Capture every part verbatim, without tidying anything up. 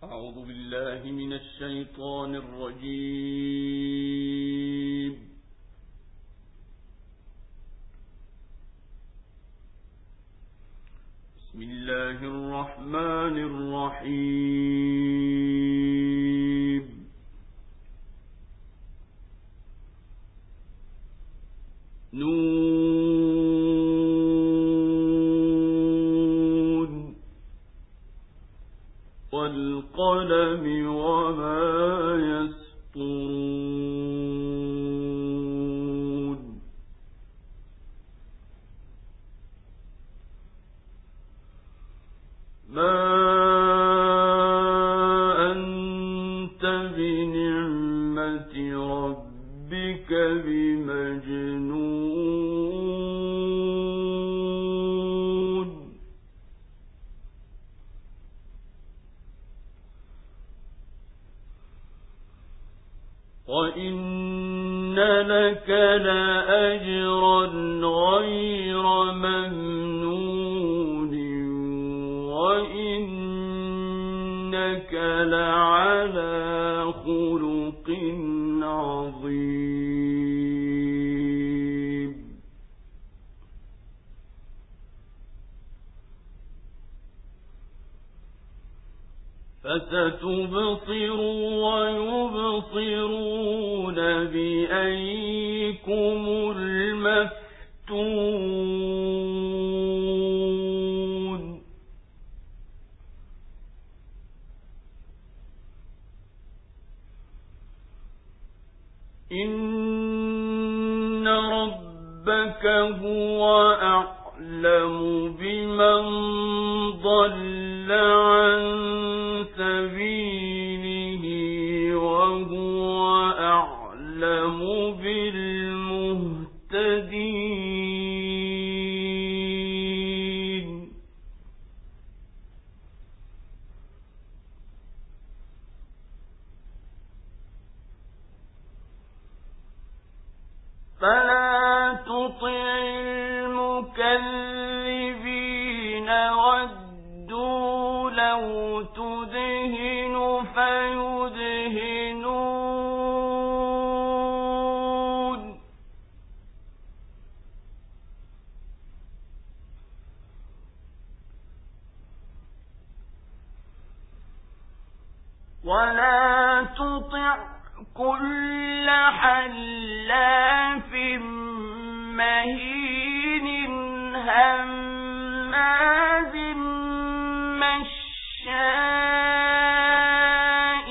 أعوذ بالله من الشيطان الرجيم. بسم الله الرحمن الرحيم. نون والقلم وما يسطرون. ما أنت بنعمة ربك بمجنون. وإن لك لأجرا غير ممنون وإنك لعلى خلق عظيم. فستبصر ويبصرون بأيكم المفتون. إن ربك هو أعلم بمن ضل عن سبيله وهو أعلم بالمهتدين. فلا تطع المكذبين ودوا لو تدهن فيدهنون. ولا تطع كل حلاف مهين هماز مشاء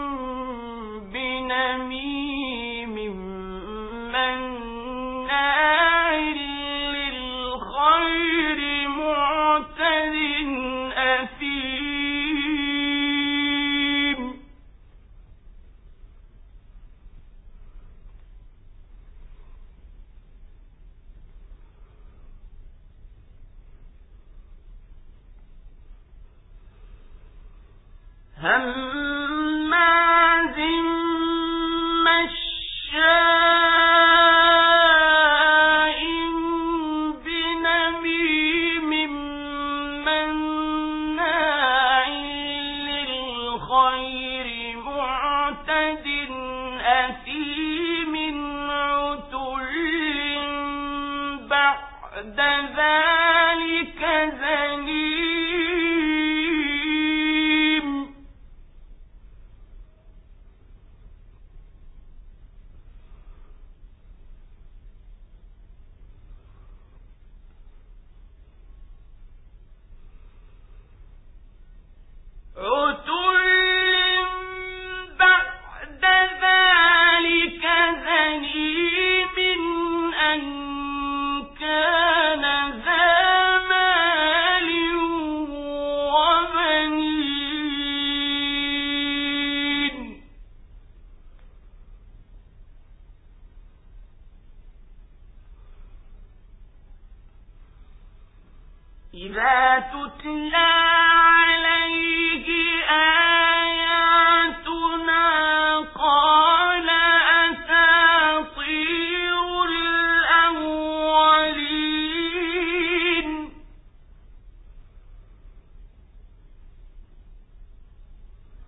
بنميم مناع للخير معتد أثيم. هماز مشاء بنميم مناع للخير معتد أثيم عتل بعد ذلك زنيم. عتل بعد ذلك زنيم أن كان ذا مال وبنين. إذا تتلى عليه آياتنا قال أساطير الأولين.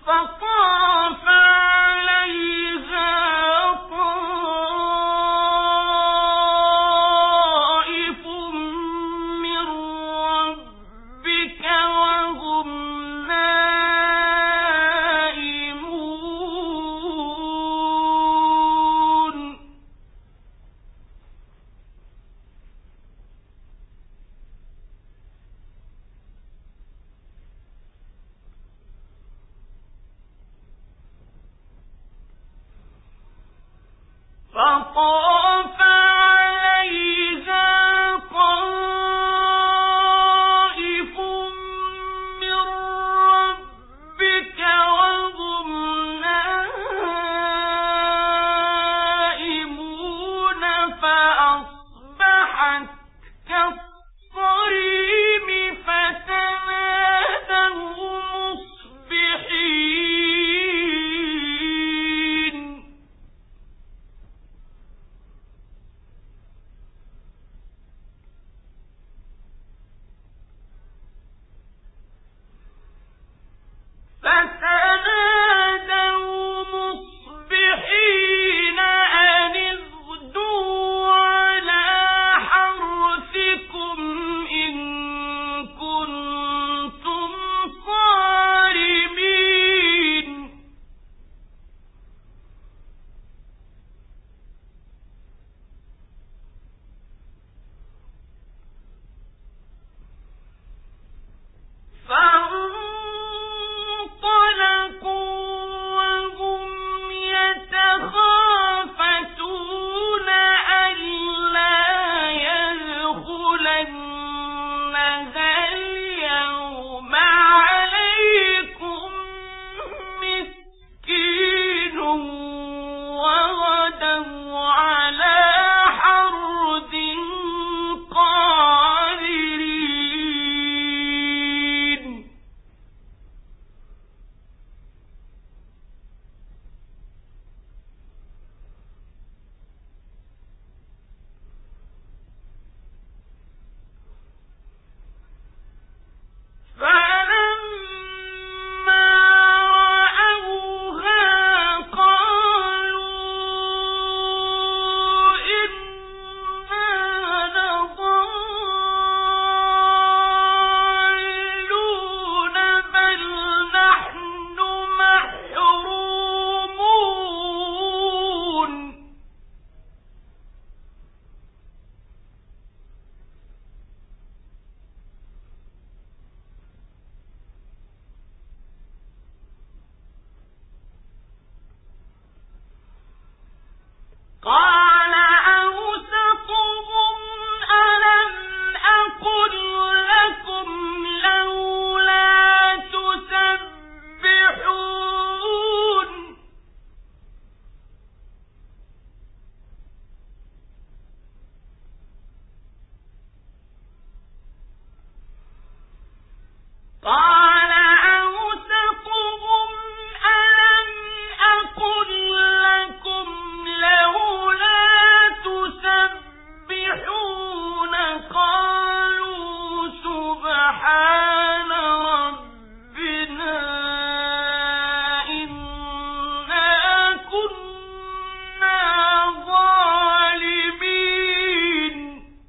فطاف عليها طائف من ربك وهم نائمون فطاف عليها طائف من ربك وهم نائمون فأصبحت كالصريم فتنادوا مصبحين فتنادوا مصبحين أن اغدوا على حرثكم إن كنتم صارمين فانطلقوا وهم يتخافتون ألا يدخلنها اليوم عليكم مسكين وغدوا على حرد قادرين فلما رأوها قالوا إنا لضالون بل نحن محرومون قال أوسطهم ألم أقل لكم لولا تسبحون قال أوسطهم ألم أقل لكم لولا تسبحون قالوا سبحان ربنا إنا كنا ظالمين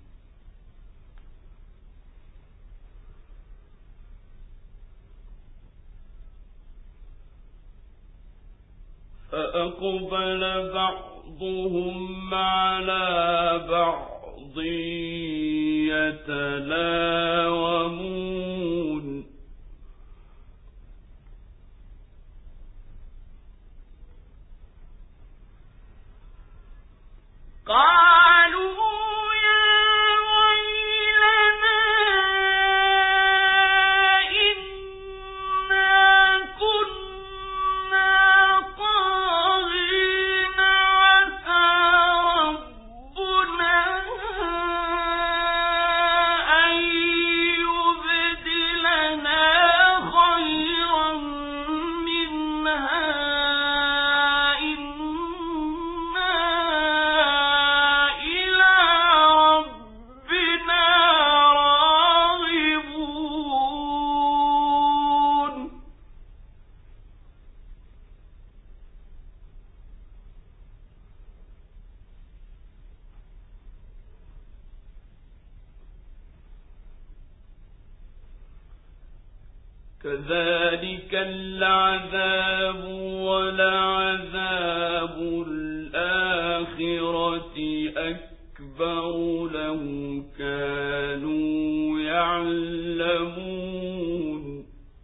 فأقبل بعضهم على بعض يتلاومون قالوا يا ويلنا إنا كنا طاغين عسى ربنا أن يبدلنا كذلك العذاب ولعذاب الآخرة أكبر لو كانوا يعلمون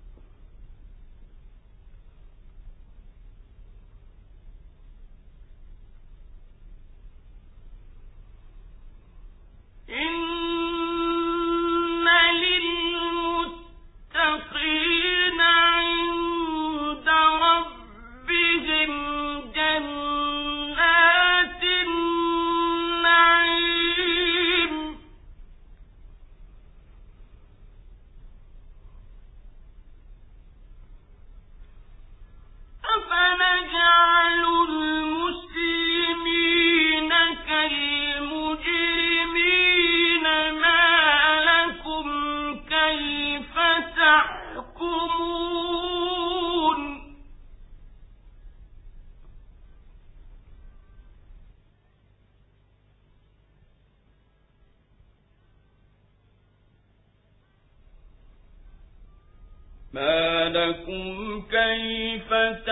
ما لكم كيف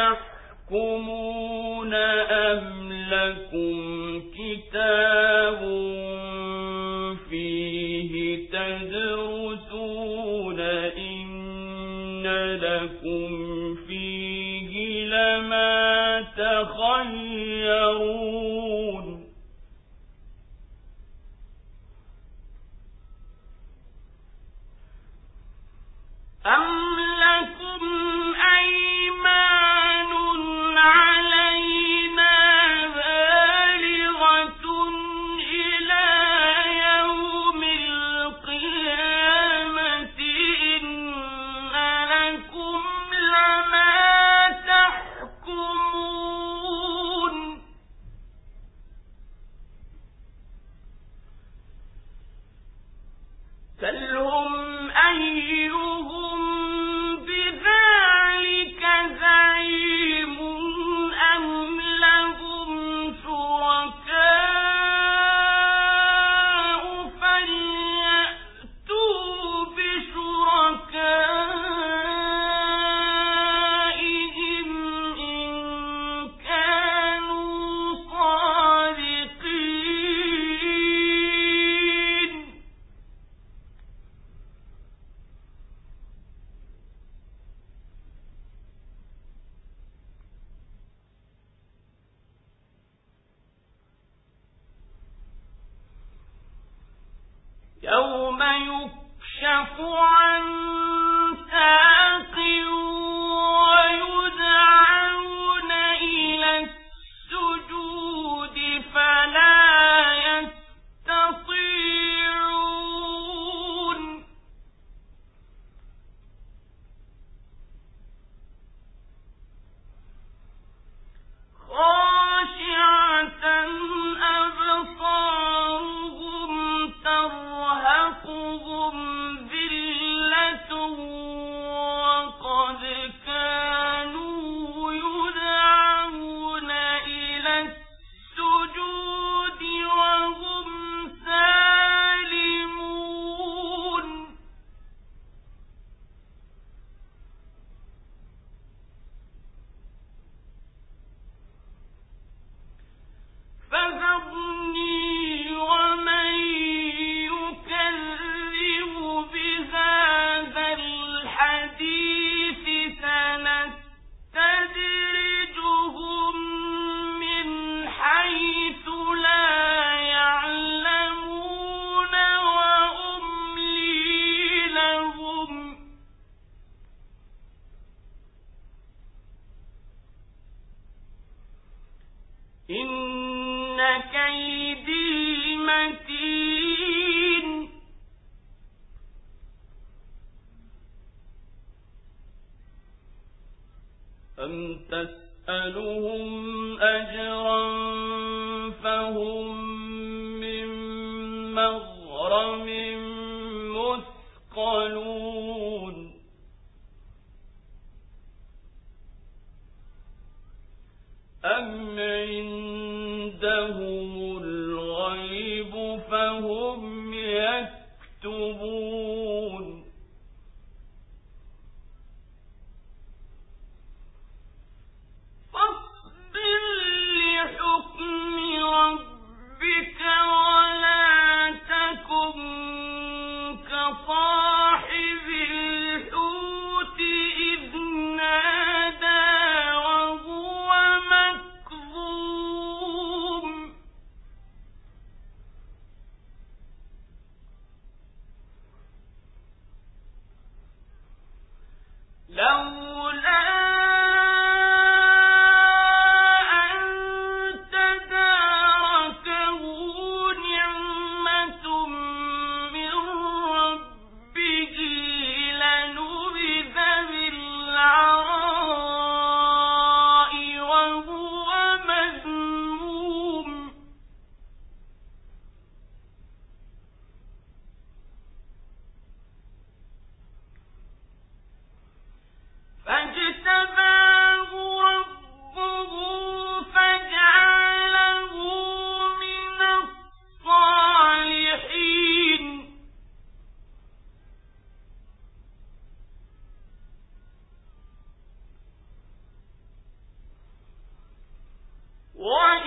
تحكمون أم لكم كتاب فيه تدرسون إن لكم فيه لما تخيرون أم لكم أيمان علينا بالغة إلى يوم القيامة إن لكم لما تحكمون سلهم أيهم بذلك زعيم أم لهم شركاء فليأتوا بشركائهم إن كانوا صادقين يوم يكشف عن ساق ويدعون إلى السجود فلا يستطيعون خاشعة أبصارهم ترهقهم ذلة وقد كانوا يدعون إلى السجود وهم سالمون فذرني ومن يكذب بهذا الحديث سنستدرجهم من حيث لا يعلمون وأملي لهم إن كيدي متين أم تسألهم أجرا فهم من مغرم مثقلون أم عندهم الغيب فهم يكتبون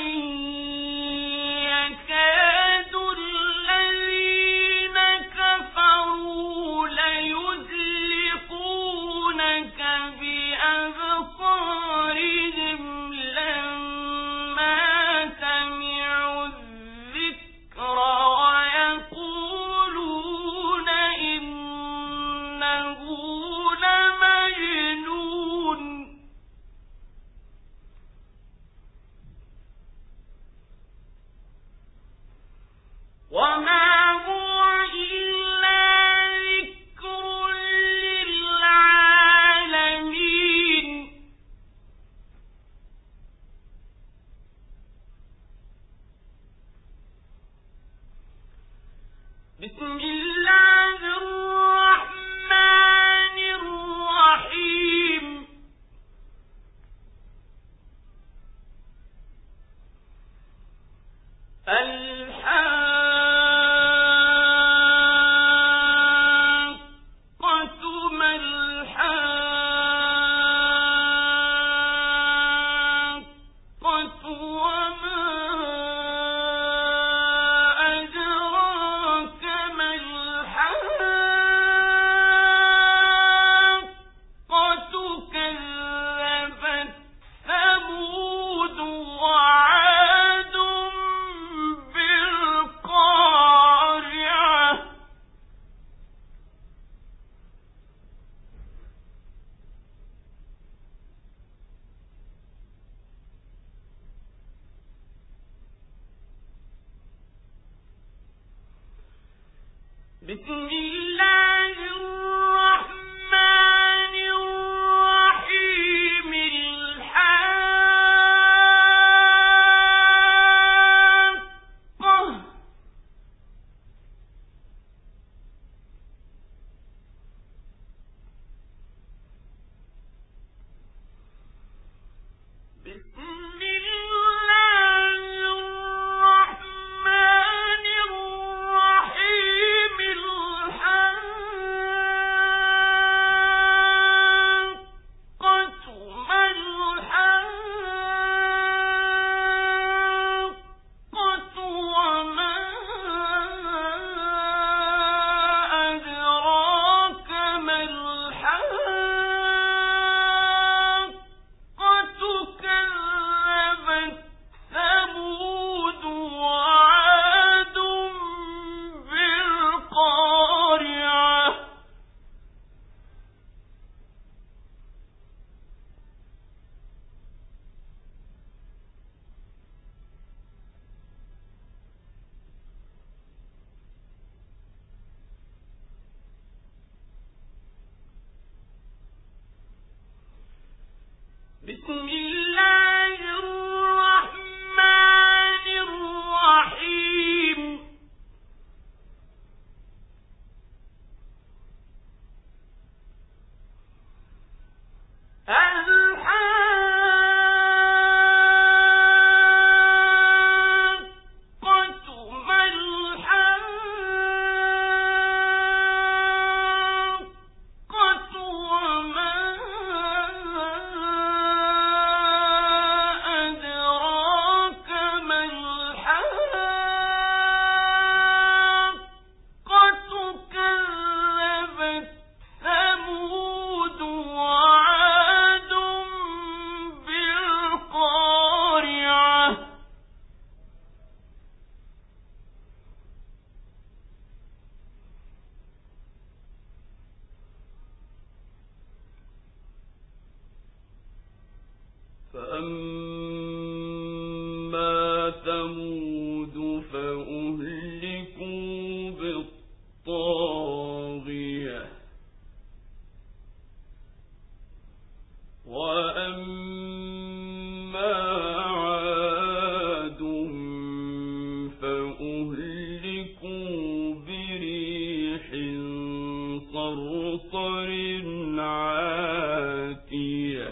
بسم الله الرحمن الرحيم الحاقة بسم بسم الله الرحمن الرحيم فأما ثمود فأهلكوا بالطاغية وأما عاد فأهلكوا بريح صرصر عاتية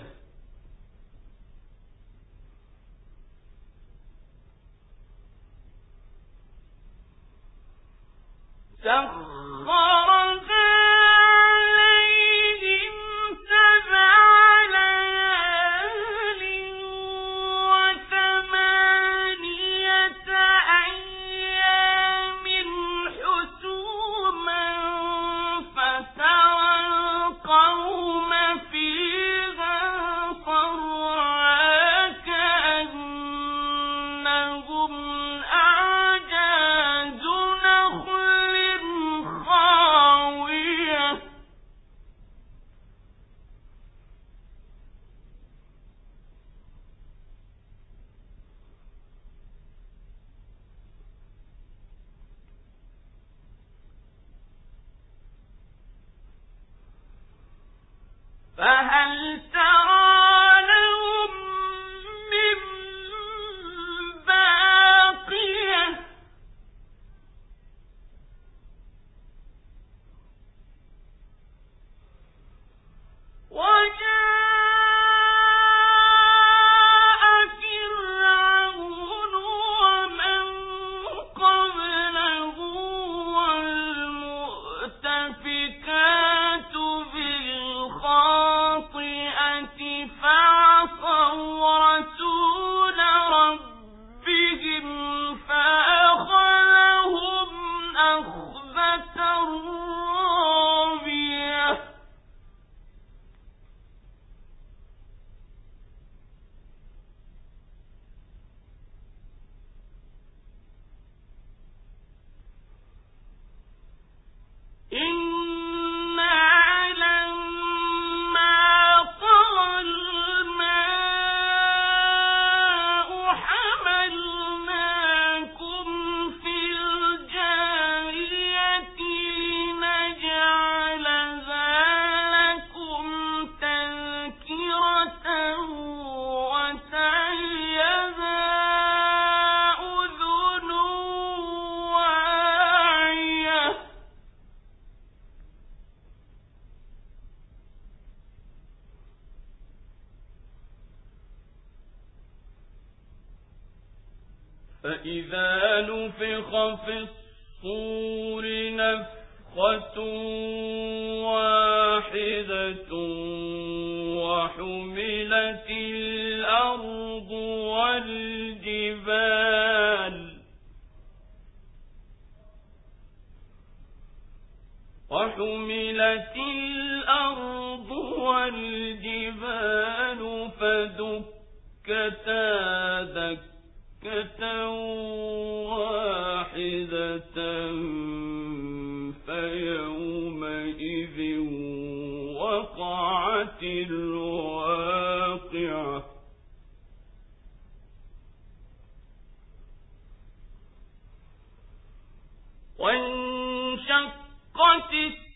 سخرها عليهم سبع ليال وثمانية فهل ترى لهم من باقية فإذا نفخ في الصور نفخة واحدة وحملت الأرض والجبال وحملت الأرض والجبال فدكتا دكة واحدة فيومئذ وقعت الواقعة وانشقت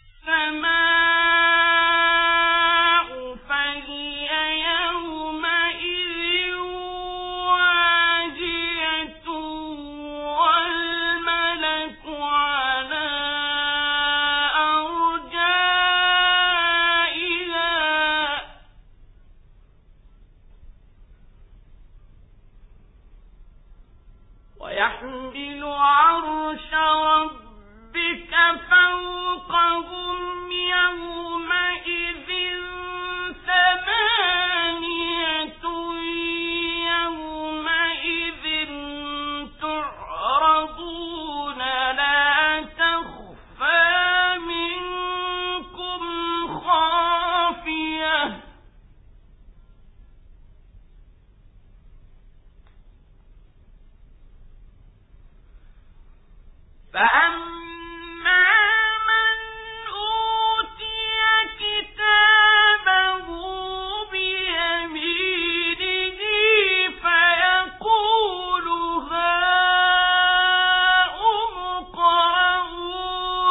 السماء فهي يومئذ واهية والملك على أرجائها ويحمل عرش ربك فوقهم يومئذ ثمانية يومئذ تعرضون لا تخفى منكم خافية فأما من أوتي كتابه بيمينه فيقول هاؤم اقرءوا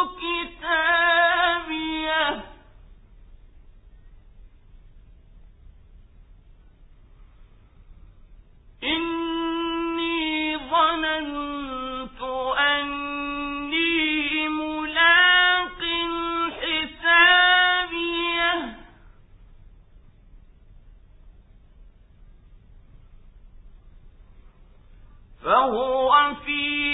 كتابيه إني ظننت أني ملاق حسابيه فهو في